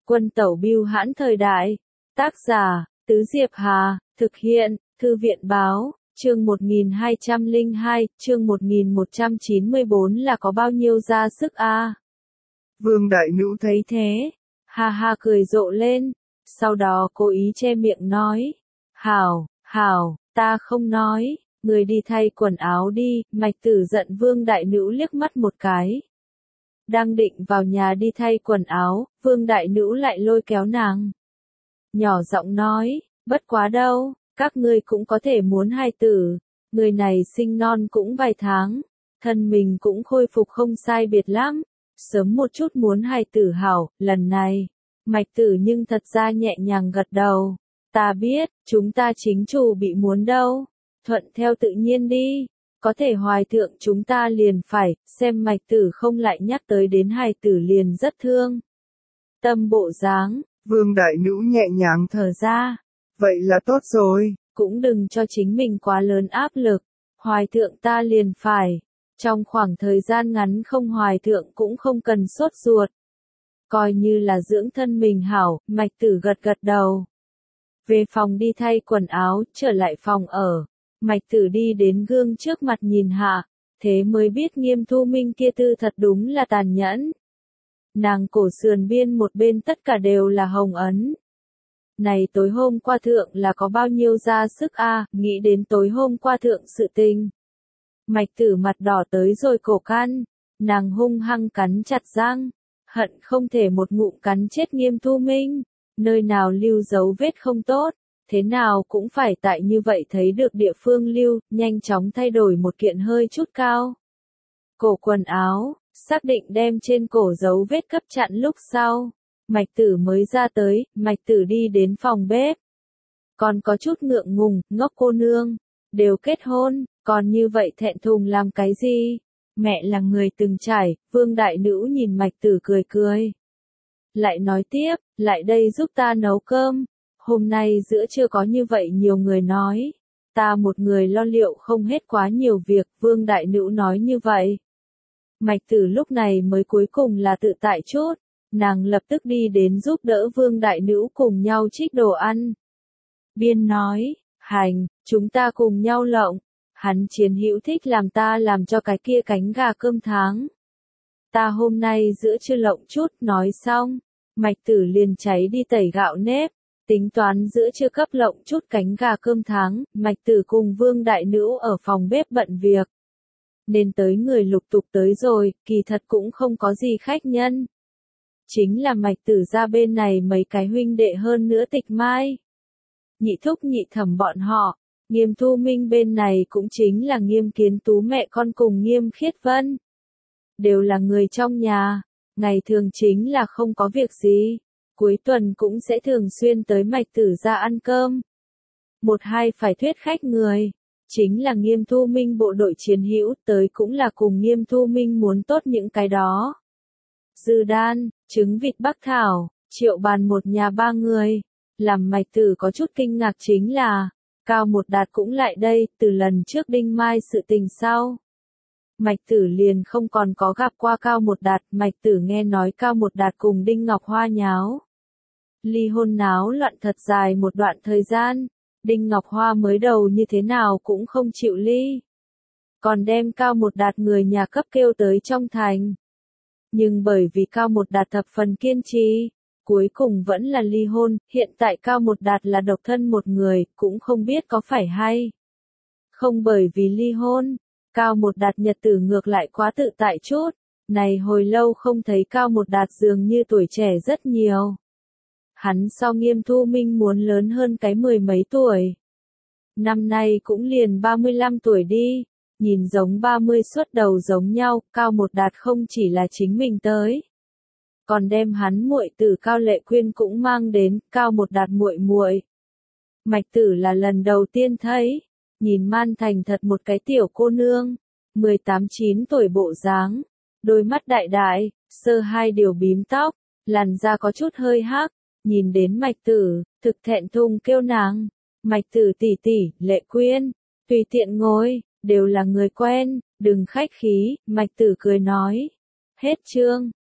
Quân tẩu bưu hãn thời đại. Tác giả, Tứ Diệp Hà, thực hiện, Thư viện báo, chương 1202, chương 1194 là có bao nhiêu ra sức a? Vương Đại Nữ Thấy thế, ha ha cười rộ lên, sau đó cố ý che miệng nói, hảo, ta không nói, người đi thay quần áo đi, Mạch Tử giận Vương Đại Nữ liếc mắt một cái. Đang định vào nhà đi thay quần áo, Vương Đại Nữ lại lôi kéo nàng. Nhỏ giọng nói, bất quá đâu, các ngươi cũng có thể muốn hài tử, người này sinh non cũng vài tháng, thân mình cũng khôi phục không sai biệt lắm, sớm một chút muốn hài tử hảo, lần này, Mạch Tử nhưng thật ra nhẹ nhàng gật đầu, ta biết, chúng ta chính chủ bị muốn đâu, thuận theo tự nhiên đi. Có thể hoài thượng chúng ta liền phải, xem Mạch Tử không lại nhắc tới đến hài tử liền rất thương. Tâm bộ dáng, Vương Đại Nữ nhẹ nhàng thở ra. Vậy là tốt rồi. Cũng đừng cho chính mình quá lớn áp lực, hoài thượng ta liền phải. Trong khoảng thời gian ngắn không hoài thượng cũng không cần sốt ruột. Coi như là dưỡng thân mình hảo, Mạch Tử gật gật đầu. Về phòng đi thay quần áo, trở lại phòng ở. Mạch Tử đi đến gương trước mặt nhìn hạ, thế mới biết Nghiêm Thu Minh kia tư thật đúng là tàn nhẫn. Nàng cổ sườn biên một bên tất cả đều là hồng ấn. Này tối hôm qua thượng là có bao nhiêu ra sức a, nghĩ đến tối hôm qua thượng sự tình. Mạch Tử mặt đỏ tới rồi cổ căn, nàng hung hăng cắn chặt răng, hận không thể một ngụm cắn chết Nghiêm Thu Minh, nơi nào lưu dấu vết không tốt. Thế nào cũng phải tại như vậy thấy được địa phương lưu, nhanh chóng thay đổi một kiện hơi chút cao. Cổ quần áo, xác định đem trên cổ dấu vết cấp chặn lúc sau. Mạch Tử mới ra tới, Mạch Tử đi đến phòng bếp. Còn có chút ngượng ngùng, ngốc cô nương, đều kết hôn, còn như vậy thẹn thùng làm cái gì? Mẹ là người từng trải, Vương Đại Nữ nhìn Mạch Tử cười cười. Lại nói tiếp, lại đây giúp ta nấu cơm. Hôm nay giữa trưa có như vậy nhiều người nói, ta một người lo liệu không hết quá nhiều việc, Vương Đại Nữ nói như vậy. Mạch Tử lúc này mới cuối cùng là tự tại chút, nàng lập tức đi đến giúp đỡ Vương Đại Nữ cùng nhau trích đồ ăn. Biên nói, hành, chúng ta cùng nhau lộng, hắn Chiến Hữu thích làm ta làm cho cái kia cánh gà cơm tháng. Ta hôm nay giữa trưa lộng chút, nói xong, Mạch Tử liền cháy đi tẩy gạo nếp. Tính toán giữa trưa cấp lộng chút cánh gà cơm tháng, Mạch Tử cùng Vương Đại Nữ ở phòng bếp bận việc. Nên tới người lục tục tới rồi, kỳ thật cũng không có gì khách nhân. Chính là Mạch Tử ra bên này mấy cái huynh đệ hơn nữa Tịch Mai. Nhị thúc nhị thẩm bọn họ, Nghiêm Thu Minh bên này cũng chính là Nghiêm Kiến Tú mẹ con cùng Nghiêm Khiết Vân. Đều là người trong nhà, ngày thường chính là không có việc gì. Cuối tuần cũng sẽ thường xuyên tới Mạch Tử ra ăn cơm. Một hai phải thuyết khách người, chính là Nghiêm Thu Minh bộ đội Chiến Hữu tới cũng là cùng Nghiêm Thu Minh muốn tốt những cái đó. Dư đan, trứng vịt bắc thảo, Triệu Bàn một nhà ba người. Làm Mạch Tử có chút kinh ngạc chính là, Cao Một Đạt cũng lại đây, từ lần trước Đinh Mai sự tình sau. Mạch Tử liền không còn có gặp qua Cao Một Đạt, Mạch Tử nghe nói Cao Một Đạt cùng Đinh Ngọc Hoa nháo. Ly hôn náo loạn thật dài một đoạn thời gian, Đinh Ngọc Hoa mới đầu như thế nào cũng không chịu ly. Còn đem Cao Một Đạt người nhà cấp kêu tới trong thành. Nhưng bởi vì Cao Một Đạt thập phần kiên trì, cuối cùng vẫn là ly hôn, hiện tại Cao Một Đạt là độc thân một người, cũng không biết có phải hay. Không bởi vì ly hôn, Cao Một Đạt nhật tử ngược lại quá tự tại chút, này hồi lâu không thấy Cao Một Đạt dường như tuổi trẻ rất nhiều. Hắn so Nghiêm Thu Minh muốn lớn hơn cái 10 mấy tuổi. Năm nay cũng liền 35 tuổi đi, nhìn giống 30 xuất đầu giống nhau, Cao Một Đạt không chỉ là chính mình tới. Còn đem hắn muội tử Cao Lệ Quyên cũng mang đến, Cao Một Đạt muội muội. Mạch Tử là lần đầu tiên thấy, nhìn man thành thật một cái tiểu cô nương, 18-9 tuổi bộ dáng, đôi mắt đại đại, sơ hai điều bím tóc, làn da có chút hơi hắc. Nhìn đến Mạch Tử, thực thẹn thùng kêu nàng, Mạch Tử tỷ tỷ, Lệ Quyên, tùy tiện ngồi, đều là người quen, đừng khách khí, Mạch Tử cười nói. Hết chương.